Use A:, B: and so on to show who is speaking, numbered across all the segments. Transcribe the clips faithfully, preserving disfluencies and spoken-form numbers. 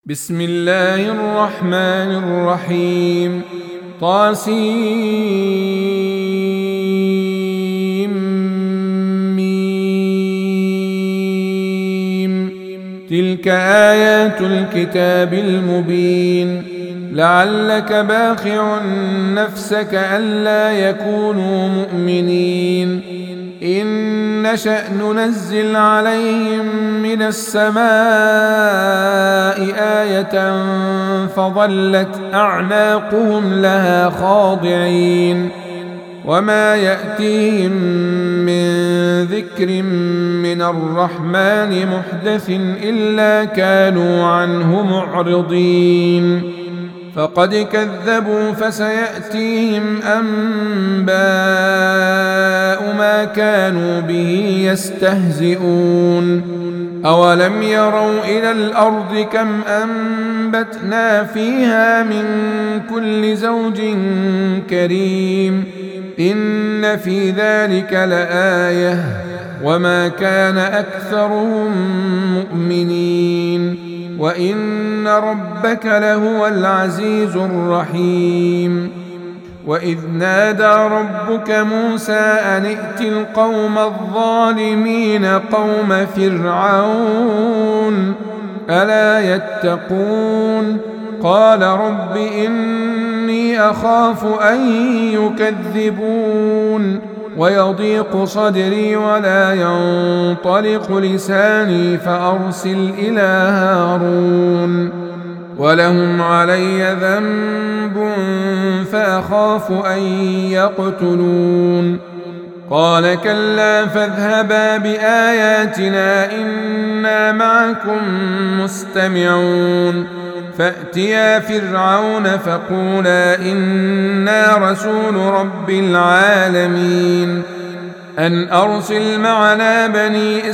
A: بسم الله الرحمن الرحيم طاسيم ميم تلك آيات الكتاب المبين لعلك باخع نفسك ألا يكونوا مؤمنين إن نشأ ننزل عليهم من السماء آية فظلت أعناقهم لها خاضعين وما يأتيهم من ذكر من الرحمن محدث إلا كانوا عنه معرضين فقد كذبوا فسيأتيهم أنباء ما كانوا به يستهزئون أولم يروا إلى الأرض كم أنبتنا فيها من كل زوج كريم إن في ذلك لآية وما كان أكثرهم مؤمنين وإن ربك لهو العزيز الرحيم وإذ نادى ربك موسى أن ائت القوم الظالمين قوم فرعون ألا يتقون قال رب إني أخاف أن يكذبون ويضيق صدري ولا ينطلق لساني فأرسل إلى هارون ولهم علي ذنب فأخاف أن يقتلون قال كلا فاذهبا بآياتنا إنا معكم مستمعون فأتيا فرعون فقولا إنا رسول رب العالمين أن أرسل معنا بني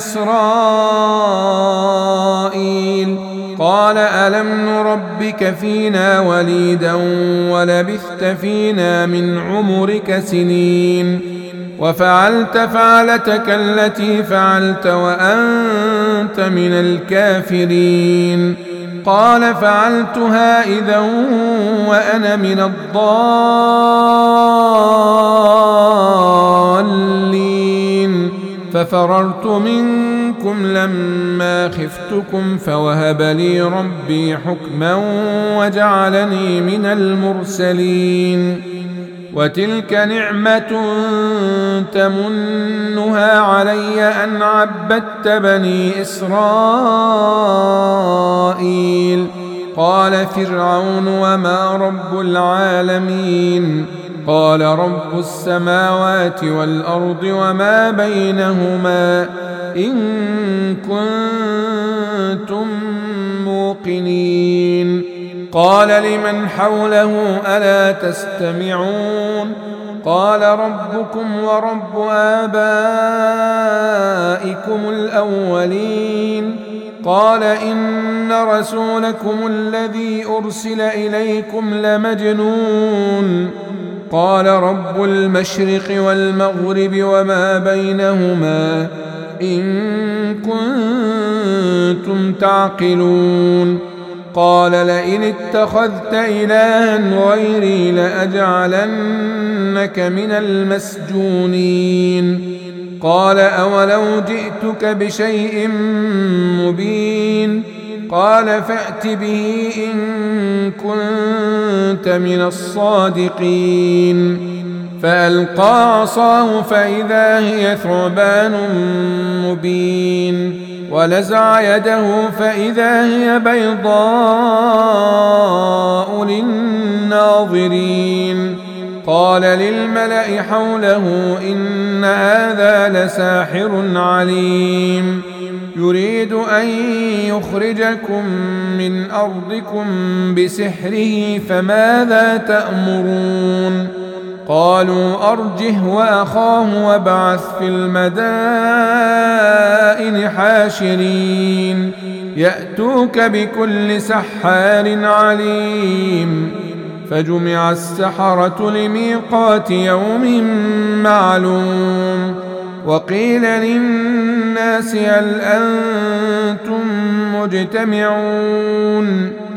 A: إسرائيل قال ألم نربك فينا وليدا ولبثت فينا من عمرك سنين وفعلت فعلتك التي فعلت وأنت من الكافرين قال فعلتها إذا وأنا من الضالين ففررت منكم لما خفتكم فوهب لي ربي حكما وجعلني من المرسلين وتلك نعمة تمنها علي أن عبدت بني إسرائيل قال فرعون وما رب العالمين قال رب السماوات والأرض وما بينهما إن كنتم موقنين قال لمن حوله ألا تستمعون قال ربكم ورب آبائكم الأولين قال إن رسولكم الذي أرسل إليكم لمجنون قال رب المشرق والمغرب وما بينهما إن كنتم تعقلون قال لئن اتخذت إلها غيري لأجعلنك من المسجونين قال أولو جئتك بشيء مبين قال فأت به إن كنت من الصادقين فألقى عصاه فإذا هي ثعبان مبين ونزع يده فإذا هي بيضاء للناظرين قال للملأ حوله إن هذا لساحر عليم يريد أن يخرجكم من أرضكم بسحره فماذا تأمرون قالوا أرجه وأخاه وابعث في المدائن حاشرين يأتوك بكل سحار عليم فجمع السحرة لميقات يوم معلوم وقيل للناس هل أنتم مجتمعون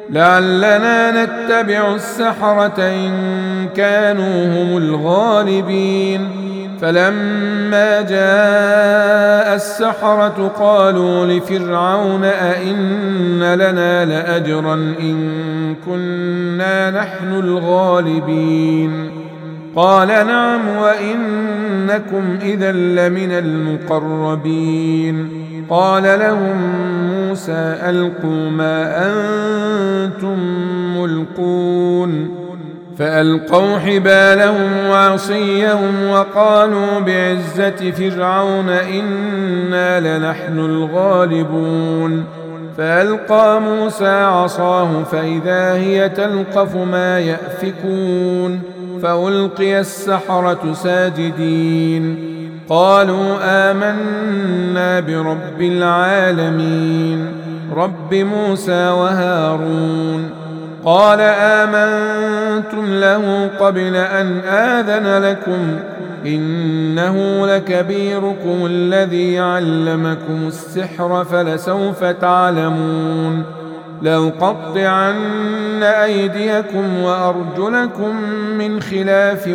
A: لعلنا نتبع السحرة إن كانوا هم الغالبين. فلما جاء السحرة قالوا لفرعون أئن لنا لأجرا إن كنا نحن الغالبين. قال نعم وإنكم إذا لمن المقربين. قال لهم موسى ألقوا ما أنتم ملقون. فألقوا حبالهم وعصيهم وقالوا بعزة فرعون إنا لنحن الغالبون. فألقى موسى عصاه فإذا هي تلقف ما يأفكون. فألقي السحرة ساجدين قالوا آمنا برب العالمين رب موسى وهارون. قال آمنتم له قبل أن آذن لكم إنه لكبيركم الذي علمكم السحر فلسوف تعلمون لأقطعن أيديكم وأرجلكم من خلاف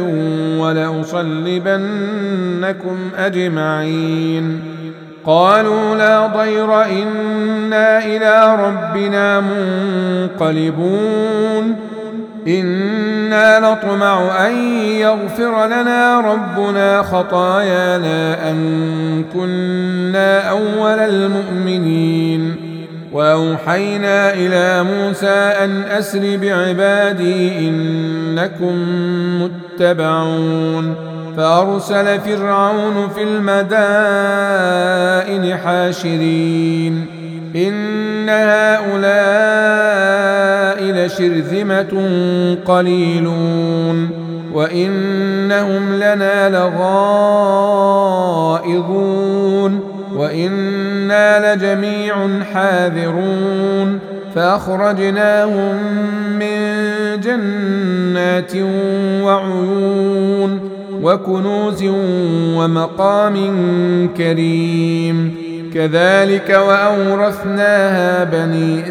A: ولأصلبنكم أجمعين. قالوا لا ضير إنا إلى ربنا منقلبون. إنا نطمع أن يغفر لنا ربنا خطايانا أن كنا أول المؤمنين. وأوحينا إلى موسى أن أسر بعبادي إنكم متبعون. فأرسل فرعون في المدائن حاشرين إن هؤلاء لشرذمة قليلون وإنهم لنا لغائظون وإنا لجميع حاذرون. فأخرجناهم من جنات وعيون وكنوز ومقام كريم. كذلك وأورثناها بني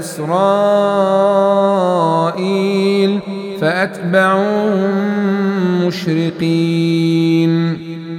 A: إسرائيل فأتبعوهم مشرقين.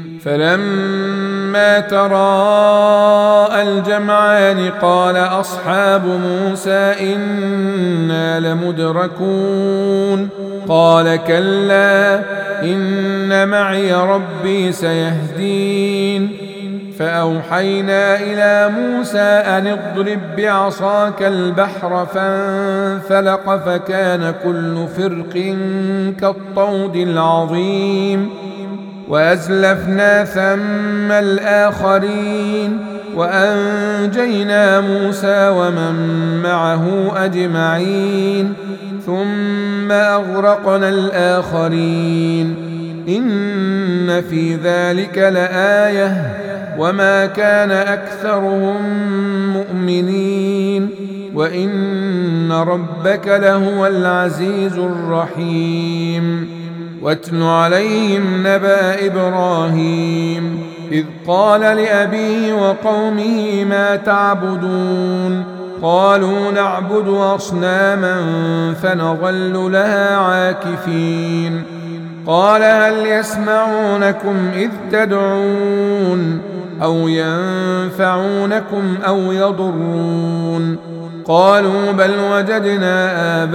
A: فلما تراءى الجمعان قال أصحاب موسى إنا لمدركون. قال كلا إن معي ربي سيهدين. فأوحينا إلى موسى أن اضرب بعصاك البحر فانفلق فكان كل فرق كالطود العظيم. وأزلفنا ثم الآخرين وأنجينا موسى ومن معه أجمعين ثم أغرقنا الآخرين. إن في ذلك لآية وما كان أكثرهم مؤمنين وإن ربك لهو العزيز الرحيم. واتل عليهم نبأ إبراهيم إذ قال لأبيه وقومه ما تعبدون. قالوا نعبد أصناما فنظل لها عاكفين. قال هل يسمعونكم إذ تدعون أو ينفعونكم أو يضرون. قالوا بل وجدنا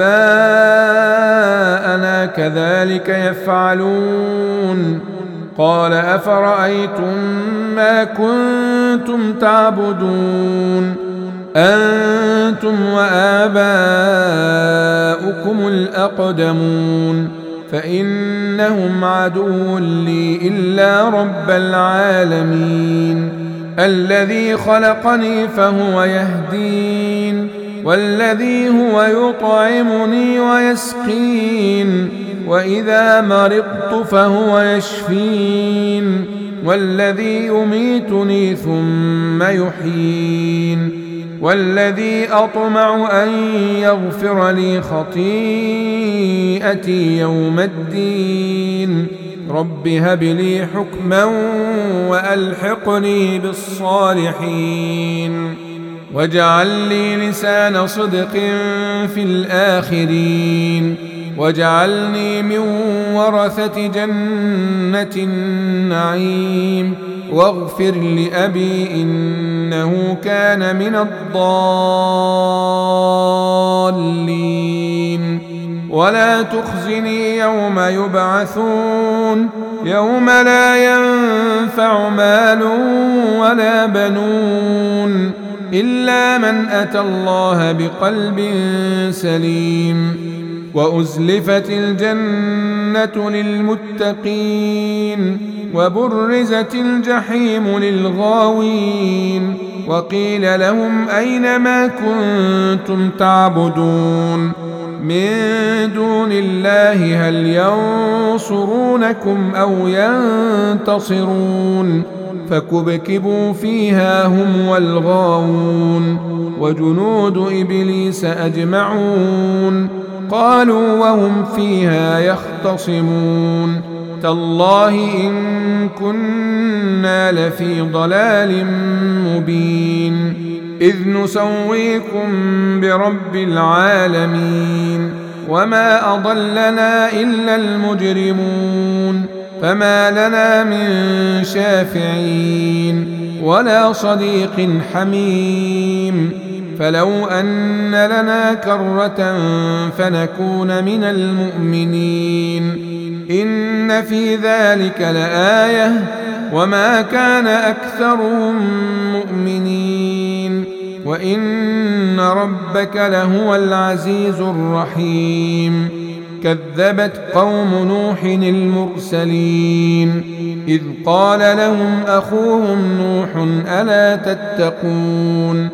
A: آباءنا كذلك يفعلون. قال أفرأيتم ما كنتم تعبدون أنتم وآباؤكم الأقدمون فإنهم عدو لي إلا رب العالمين الذي خلقني فهو يهدين والذي هو يطعمني ويسقين وإذا مرضت فهو يشفين والذي يميتني ثم يحيين والذي أطمع أن يغفر لي خطيئتي يوم الدين. رب هب لي حكما وألحقني بالصالحين. واجعل لي لسان صدق في الآخرين واجعلني من ورثة جنة النعيم واغفر لأبي إنه كان من الضالين ولا تخزني يوم يبعثون يوم لا ينفع مال ولا بنون إلا من أتى الله بقلب سليم وأزلفت الجنة للمتقين وبرزت الجحيم للغاوين وقيل لهم أين ما كنتم تعبدون من دون الله هل ينصرونكم أو ينتصرون فكبكبوا فيها هم والغاوون وجنود إبليس أجمعون قالوا وهم فيها يختصمون تالله إن كنا لفي ضلال مبين إذ نسويكم برب العالمين وما أضلنا إلا المجرمون فما لنا من شافعين ولا صديق حميم فلو أن لنا كرة فنكون من المؤمنين إن في ذلك لآية وما كان أكثرهم مؤمنين وإن ربك لهو العزيز الرحيم كذبت قوم نوح المرسلين إذ قال لهم أخوهم نوح ألا تتقون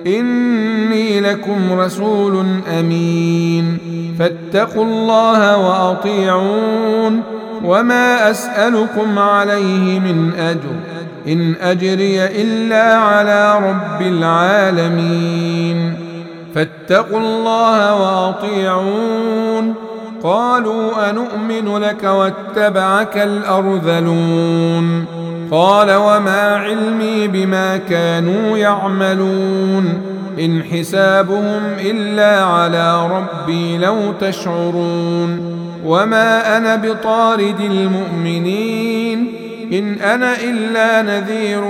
A: إني لكم رسول أمين فاتقوا الله وأطيعون وما أسألكم عليه من أجر إن أجري إلا على رب العالمين فاتقوا الله وأطيعون قالوا أنؤمن لك واتبعك الأرذلون قال وما علمي بما كانوا يعملون إن حسابهم إلا على ربي لو تشعرون وما أنا بطارد المؤمنين إن أنا إلا نذير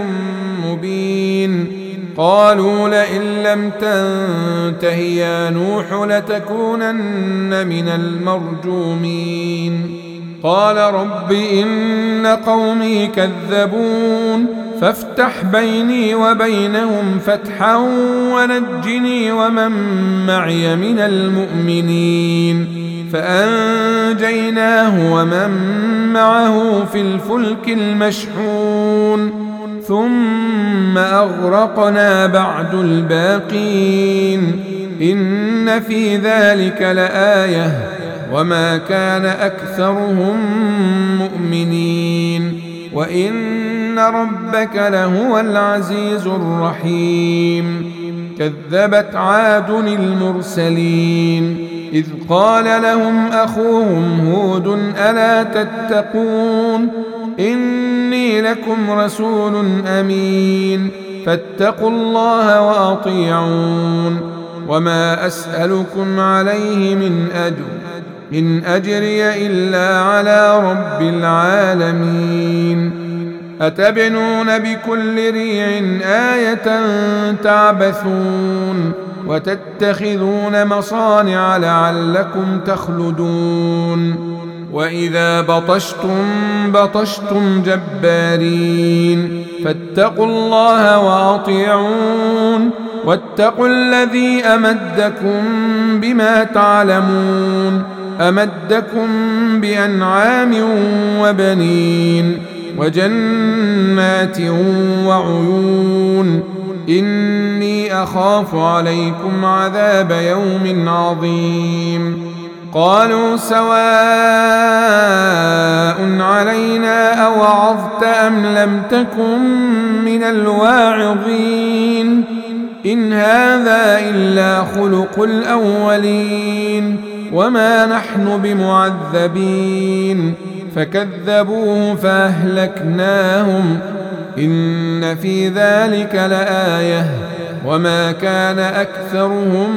A: مبين قالوا لئن لم تنته يا نوح لتكونن من المرجومين قال رب إن قومي كذبون فافتح بيني وبينهم فتحا ونجني ومن معي من المؤمنين فأنجيناه ومن معه في الفلك المشحون ثم أغرقنا بعد الباقين إن في ذلك لآية وما كان أكثرهم مؤمنين وإن ربك لهو العزيز الرحيم كذبت عاد المرسلين إذ قال لهم أخوهم هود ألا تتقون إني لكم رسول أمين فاتقوا الله وأطيعون وما أسألكم عليه من أجر إن أجري إلا على رب العالمين أتبنون بكل ريع آية تعبثون وتتخذون مصانع لعلكم تخلدون وإذا بطشتم بطشتم جبارين فاتقوا الله وأطيعون واتقوا الذي أمدكم بما تعلمون أمدكم بأنعام وبنين وجنات وعيون إني أخاف عليكم عذاب يوم عظيم قالوا سواء علينا أوعظت أم لم تكن من الواعظين إن هذا إلا خلق الأولين وما نحن بمعذبين فكذبوه فأهلكناهم إن في ذلك لآية وما كان أكثرهم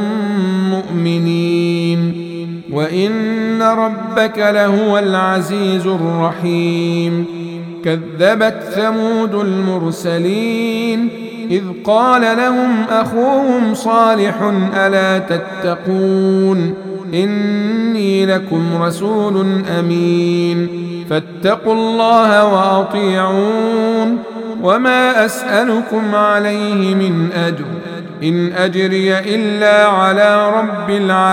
A: مؤمنين وإن ربك لهو العزيز الرحيم. كذبت ثمود المرسلين إذ قال لهم أخوهم صالح ألا تتقون إني لكم رسول أمين فاتقوا الله وأطيعون وما أسألكم عليه من أجر إن أجري إلا على رب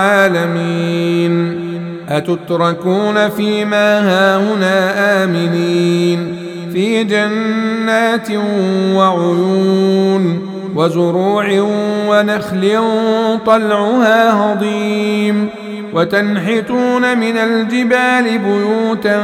A: العالمين. أتتركون فيما هاهنا آمنين في جنات وعيون وزروع ونخل طلعها هضيم وتنحتون من الجبال بيوتا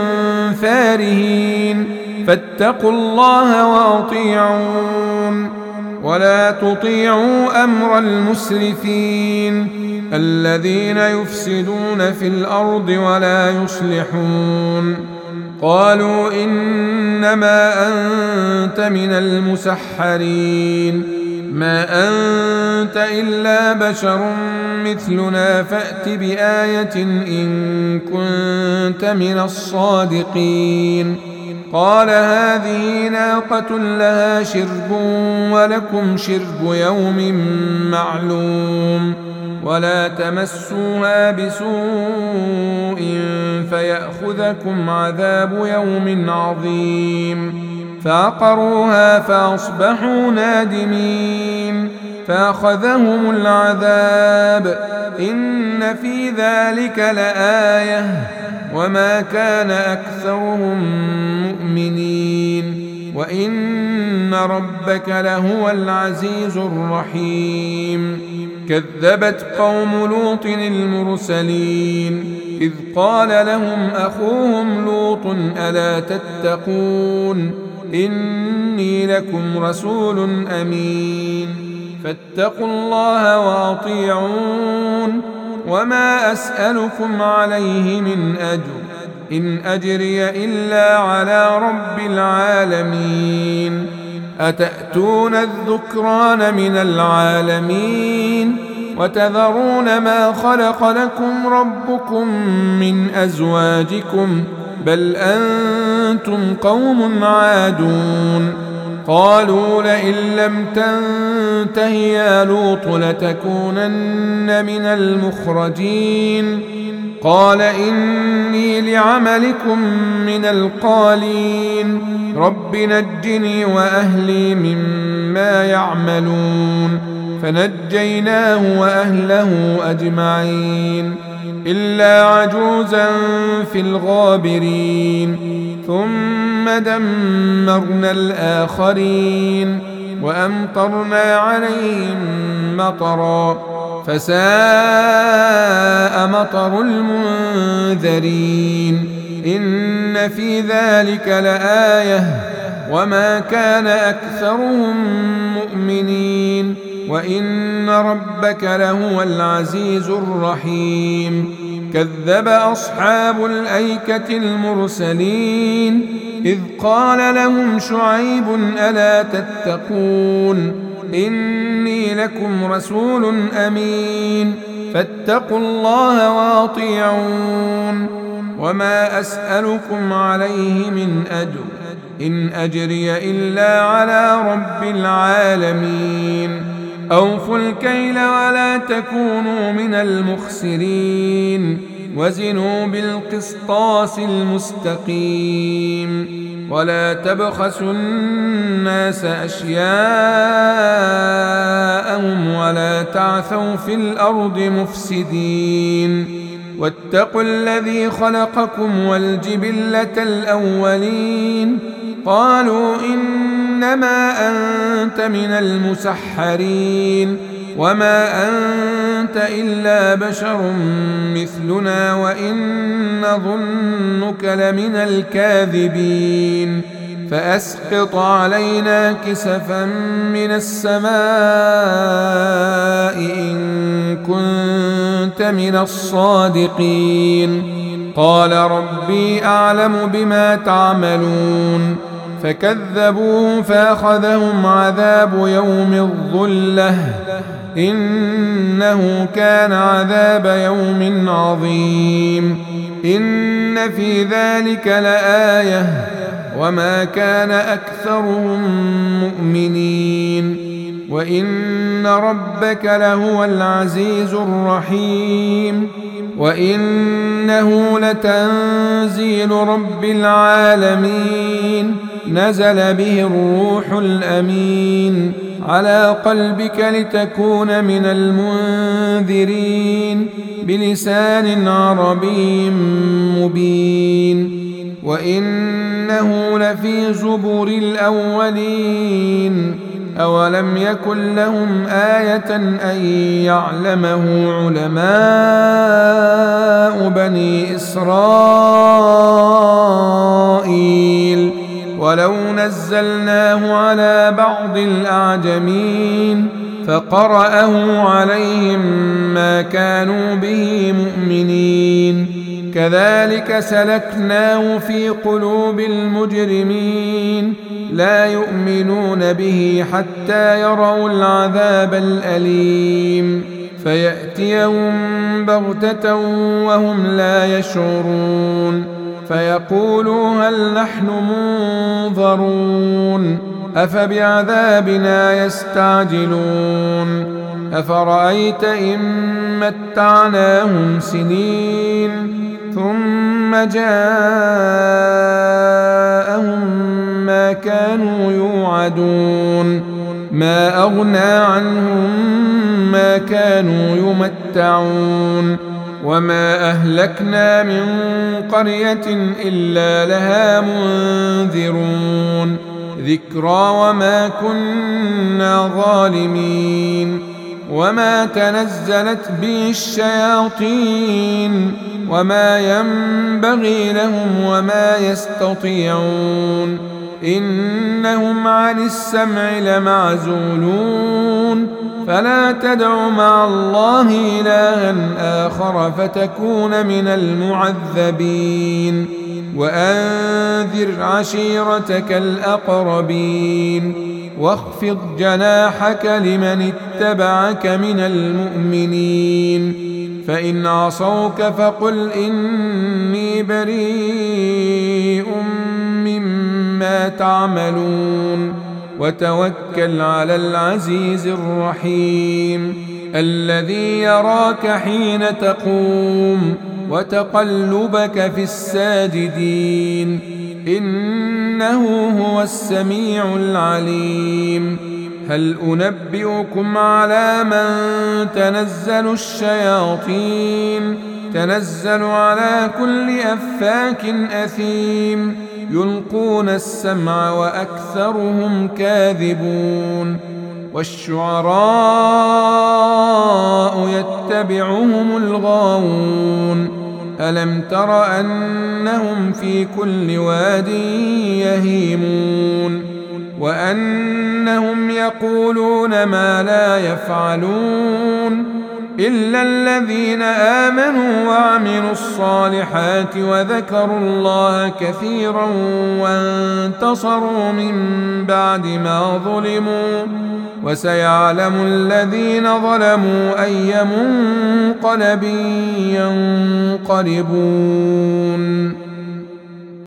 A: فارهين فاتقوا الله وأطيعون ولا تطيعوا أمر المسرفين الذين يفسدون في الأرض ولا يصلحون. قالوا إنما أنت من المسحرين ما أنت إلا بشر مثلنا فأت بآية إن كنت من الصادقين. قال هذه ناقة لها شرب ولكم شرب يوم معلوم ولا تمسوها بسوء فيأخذكم عذاب يوم عظيم. فعقروها فأصبحوا نادمين فأخذهم العذاب إن في ذلك لآية وما كان أكثرهم مؤمنين وإن ربك لهو العزيز الرحيم. كذبت قوم لوط المرسلين إذ قال لهم أخوهم لوط ألا تتقون إني لكم رسول أمين فاتقوا الله وأطيعون وما أسألكم عليه من أجر إن أجري إلا على رب العالمين. أتأتون الذكران من العالمين وتذرون ما خلق لكم ربكم من أزواجكم بل أنتم قوم عادون. قالوا لئن لم تنته يا لوط لتكونن من المخرجين. قال إني لعملكم من القالين رب نجني وأهلي مما يعملون. فنجيناه وأهله أجمعين إلا عجوزا في الغابرين ثم دمرنا الآخرين وأمطرنا عليهم مطرا فساء مطر المنذرين. إن في ذلك لآية وما كان أكثرهم مؤمنين وإن ربك لهو العزيز الرحيم. كذب أصحاب الأيكة المرسلين إذ قال لهم شعيب ألا تتقون إني لكم رسول أمين فاتقوا الله وأطيعون وما أسألكم عليه من أجر إن أجري إلا على رب العالمين. أوفوا الكيل ولا تكونوا من المخسرين وزنوا بالقسطاس المستقيم ولا تبخسوا الناس أشياءهم ولا تعثوا في الأرض مفسدين. واتقوا الذي خلقكم والجبلة الأولين. قالوا إنما أنت من المسحرين وما أنت إلا بشر مثلنا وإن نظنك لمن الكاذبين. فأسقط علينا كسفا من السماء إن كنت من الصادقين. قال ربي أعلم بما تعملون فكذبوه فأخذهم عذاب يوم الظلة إنه كان عذاب يوم عظيم إن في ذلك لآية وما كان أكثرهم مؤمنين وإن ربك لهو العزيز الرحيم وإنه لتنزيل رب العالمين نزل به الروح الأمين على قلبك لتكون من المنذرين بلسان عربي مبين وإنه لفي زبر الأولين أولم يكن لهم آية أن يعلمه علماء بني إسرائيل ولو نزلناه على بعض الأعجمين فقرأه عليهم ما كانوا به مؤمنين كذلك سلكناه في قلوب المجرمين لا يؤمنون به حتى يروا العذاب الأليم فيأتيهم بغتة وهم لا يشعرون فيقولوا هل نحن منظرون أفبعذابنا يستعجلون أفرأيت إن متعناهم سنين ثم جاءهم ما كانوا يوعدون ما أغنى عنهم ما كانوا يمتعون وما أهلكنا من قرية إلا لها منذرون ذكرى وما كنا ظالمين وما تنزلت به الشياطين وما ينبغي لهم وما يستطيعون إنهم عن السمع لمعزولون فلا تدع مع الله إلها آخر فتكون من المعذبين وأنذر عشيرتك الأقربين واخفض جناحك لمن اتبعك من المؤمنين فإن عصوك فقل إني بريء مما تعملون وتوكل على العزيز الرحيم الذي يراك حين تقوم وتقلبك في الساجدين إنه هو السميع العليم هل أنبئكم على من تنزل الشياطين تنزل على كل أفاك أثيم يلقون السمع وأكثرهم كاذبون والشعراء يتبعهم الغاوون ألم تر أنهم في كل واد يهيمون وأنهم يقولون ما لا يفعلون إلا الذين آمنوا وعملوا الصالحات وذكروا الله كثيرا وانتصروا من بعد ما ظلموا وسيعلم الذين ظلموا أي منقلب ينقلبون.